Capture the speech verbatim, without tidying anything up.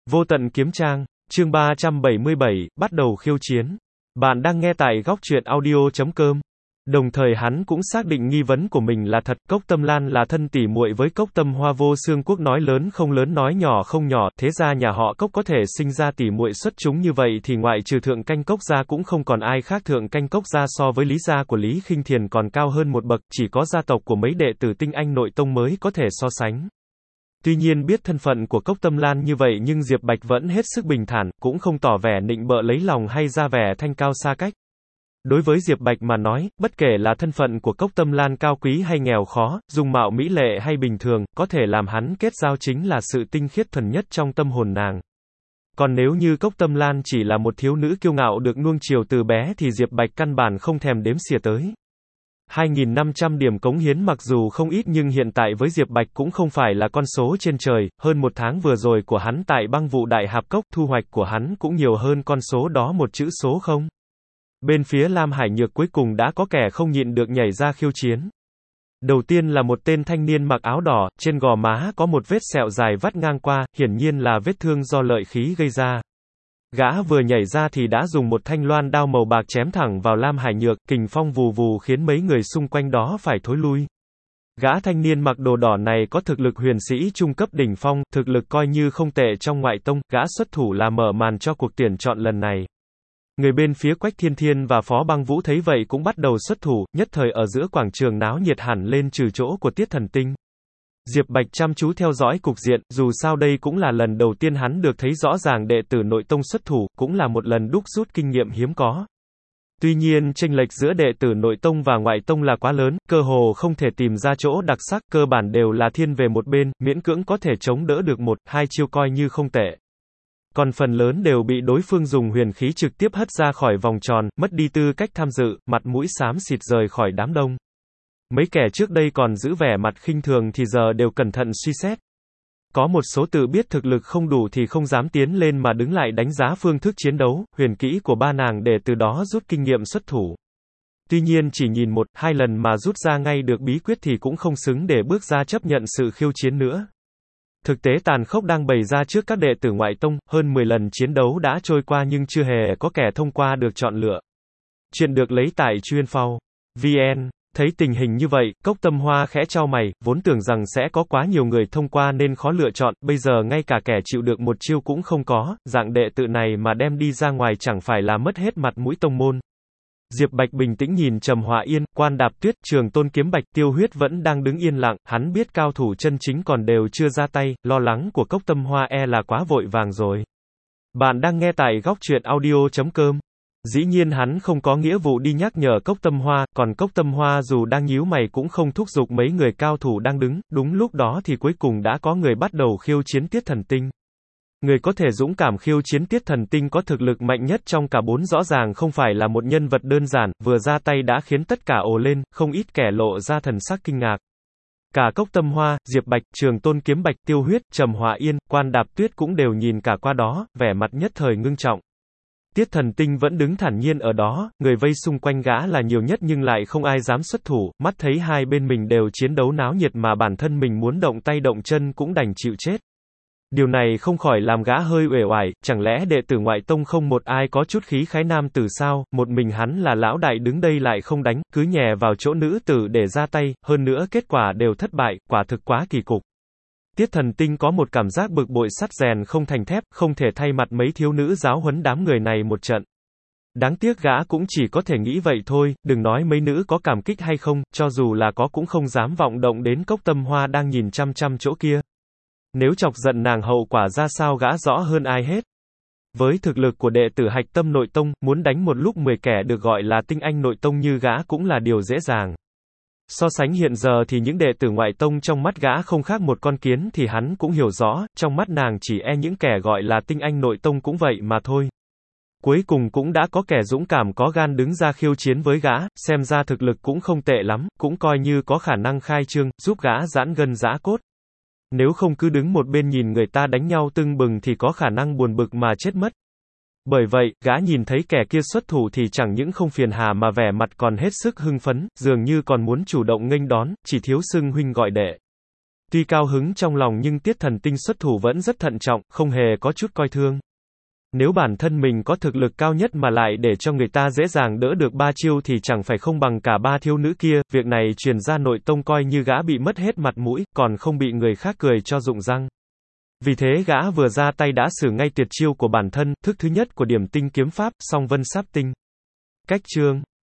Vô tận kiếm trang, chương ba trăm bảy mươi bảy, bắt đầu khiêu chiến. Bạn đang nghe tại góc truyện audio chấm com. Đồng thời hắn cũng xác định nghi vấn của mình là thật, Cốc Tâm Lan là thân tỉ muội với Cốc Tâm Hoa. Vô Xương Quốc nói lớn không lớn, nói nhỏ không nhỏ, thế ra nhà họ Cốc có thể sinh ra tỉ muội xuất chúng như vậy thì ngoại trừ Thượng Canh Cốc gia cũng không còn ai khác. Thượng Canh Cốc gia so với Lý gia của Lý Khinh Thiền còn cao hơn một bậc, chỉ có gia tộc của mấy đệ tử tinh anh nội tông mới có thể so sánh. Tuy nhiên biết thân phận của Cốc Tâm Lan như vậy nhưng Diệp Bạch vẫn hết sức bình thản, cũng không tỏ vẻ nịnh bợ lấy lòng hay ra vẻ thanh cao xa cách. Đối với Diệp Bạch mà nói, bất kể là thân phận của Cốc Tâm Lan cao quý hay nghèo khó, dung mạo mỹ lệ hay bình thường, có thể làm hắn kết giao chính là sự tinh khiết thuần nhất trong tâm hồn nàng. Còn nếu như Cốc Tâm Lan chỉ là một thiếu nữ kiêu ngạo được nuông chiều từ bé thì Diệp Bạch căn bản không thèm đếm xỉa tới. hai nghìn năm trăm điểm cống hiến mặc dù không ít nhưng hiện tại với Diệp Bạch cũng không phải là con số trên trời. Hơn một tháng vừa rồi của hắn tại băng vụ Đại Hạp Cốc, thu hoạch của hắn cũng nhiều hơn con số đó một chữ số không. Bên phía Lam Hải Nhược cuối cùng đã có kẻ không nhịn được nhảy ra khiêu chiến. Đầu tiên là một tên thanh niên mặc áo đỏ, trên gò má có một vết sẹo dài vắt ngang qua, hiển nhiên là vết thương do lợi khí gây ra. Gã vừa nhảy ra thì đã dùng một thanh loan đao màu bạc chém thẳng vào Lam Hải Nhược, kình phong vù vù khiến mấy người xung quanh đó phải thối lui. Gã thanh niên mặc đồ đỏ này có thực lực huyền sĩ trung cấp đỉnh phong, thực lực coi như không tệ trong ngoại tông, gã xuất thủ là mở màn cho cuộc tuyển chọn lần này. Người bên phía Quách Thiên Thiên và Phó Băng Vũ thấy vậy cũng bắt đầu xuất thủ, nhất thời ở giữa quảng trường náo nhiệt hẳn lên trừ chỗ của Tiết Thần Tinh. Diệp Bạch chăm chú theo dõi cục diện, dù sao đây cũng là lần đầu tiên hắn được thấy rõ ràng đệ tử nội tông xuất thủ, cũng là một lần đúc rút kinh nghiệm hiếm có. Tuy nhiên chênh lệch giữa đệ tử nội tông và ngoại tông là quá lớn, cơ hồ không thể tìm ra chỗ đặc sắc, cơ bản đều là thiên về một bên, miễn cưỡng có thể chống đỡ được một, hai chiêu coi như không tệ. Còn phần lớn đều bị đối phương dùng huyền khí trực tiếp hất ra khỏi vòng tròn, mất đi tư cách tham dự, mặt mũi xám xịt rời khỏi đám đông. Mấy kẻ trước đây còn giữ vẻ mặt khinh thường thì giờ đều cẩn thận suy xét. Có một số tự biết thực lực không đủ thì không dám tiến lên mà đứng lại đánh giá phương thức chiến đấu, huyền kỹ của ba nàng để từ đó rút kinh nghiệm xuất thủ. Tuy nhiên chỉ nhìn một, hai lần mà rút ra ngay được bí quyết thì cũng không xứng để bước ra chấp nhận sự khiêu chiến nữa. Thực tế tàn khốc đang bày ra trước các đệ tử ngoại tông, hơn mười lần chiến đấu đã trôi qua nhưng chưa hề có kẻ thông qua được chọn lựa. Chuyện được lấy tại chuyên phao chấm vn. Thấy tình hình như vậy, Cốc Tâm Hoa khẽ chau mày, vốn tưởng rằng sẽ có quá nhiều người thông qua nên khó lựa chọn, bây giờ ngay cả kẻ chịu được một chiêu cũng không có, dạng đệ tử này mà đem đi ra ngoài chẳng phải là mất hết mặt mũi tông môn. Diệp Bạch bình tĩnh nhìn Trầm Họa Yên, Quan Đạp Tuyết, Trường Tôn Kiếm Bạch, Tiêu Huyết vẫn đang đứng yên lặng, hắn biết cao thủ chân chính còn đều chưa ra tay, lo lắng của Cốc Tâm Hoa e là quá vội vàng rồi. Bạn đang nghe tại góc truyện audio chấm com. Dĩ nhiên hắn không có nghĩa vụ đi nhắc nhở Cốc Tâm Hoa, còn Cốc Tâm Hoa dù đang nhíu mày cũng không thúc giục mấy người cao thủ đang đứng, đúng lúc đó thì cuối cùng đã có người bắt đầu khiêu chiến Tiết Thần Tinh. Người có thể dũng cảm khiêu chiến Tiết Thần Tinh có thực lực mạnh nhất trong cả bốn rõ ràng không phải là một nhân vật đơn giản, vừa ra tay đã khiến tất cả ồ lên, không ít kẻ lộ ra thần sắc kinh ngạc. Cả Cốc Tâm Hoa, Diệp Bạch, Trường Tôn Kiếm Bạch, Tiêu Huyết, Trầm Họa Yên, Quan Đạp Tuyết cũng đều nhìn cả qua đó, vẻ mặt nhất thời ngưng trọng. Tiết Thần Tinh vẫn đứng thản nhiên ở đó, người vây xung quanh gã là nhiều nhất nhưng lại không ai dám xuất thủ, mắt thấy hai bên mình đều chiến đấu náo nhiệt mà bản thân mình muốn động tay động chân cũng đành chịu chết. Điều này không khỏi làm gã hơi uể oải, chẳng lẽ đệ tử ngoại tông không một ai có chút khí khái nam tử sao, một mình hắn là lão đại đứng đây lại không đánh, cứ nhè vào chỗ nữ tử để ra tay, hơn nữa kết quả đều thất bại, quả thực quá kỳ cục. Tiết Thần Tinh có một cảm giác bực bội sắt rèn không thành thép, không thể thay mặt mấy thiếu nữ giáo huấn đám người này một trận. Đáng tiếc gã cũng chỉ có thể nghĩ vậy thôi, đừng nói mấy nữ có cảm kích hay không, cho dù là có cũng không dám vọng động đến Cốc Tâm Hoa đang nhìn chăm chăm chỗ kia. Nếu chọc giận nàng hậu quả ra sao gã rõ hơn ai hết. Với thực lực của đệ tử hạch tâm nội tông, muốn đánh một lúc mười kẻ được gọi là tinh anh nội tông như gã cũng là điều dễ dàng. So sánh hiện giờ thì những đệ tử ngoại tông trong mắt gã không khác một con kiến thì hắn cũng hiểu rõ, trong mắt nàng chỉ e những kẻ gọi là tinh anh nội tông cũng vậy mà thôi. Cuối cùng cũng đã có kẻ dũng cảm có gan đứng ra khiêu chiến với gã, xem ra thực lực cũng không tệ lắm, cũng coi như có khả năng khai trương, giúp gã giãn gân giã cốt. Nếu không cứ đứng một bên nhìn người ta đánh nhau tưng bừng thì có khả năng buồn bực mà chết mất. Bởi vậy, gã nhìn thấy kẻ kia xuất thủ thì chẳng những không phiền hà mà vẻ mặt còn hết sức hưng phấn, dường như còn muốn chủ động nghênh đón, chỉ thiếu xưng huynh gọi đệ. Tuy cao hứng trong lòng nhưng Tiết Thần Tinh xuất thủ vẫn rất thận trọng, không hề có chút coi thương. Nếu bản thân mình có thực lực cao nhất mà lại để cho người ta dễ dàng đỡ được ba chiêu thì chẳng phải không bằng cả ba thiếu nữ kia, việc này truyền ra nội tông coi như gã bị mất hết mặt mũi, còn không bị người khác cười cho rụng răng. Vì thế gã vừa ra tay đã sử ngay tuyệt chiêu của bản thân, thức thứ nhất của điểm tinh kiếm pháp, song vân sáp tinh. Cách chương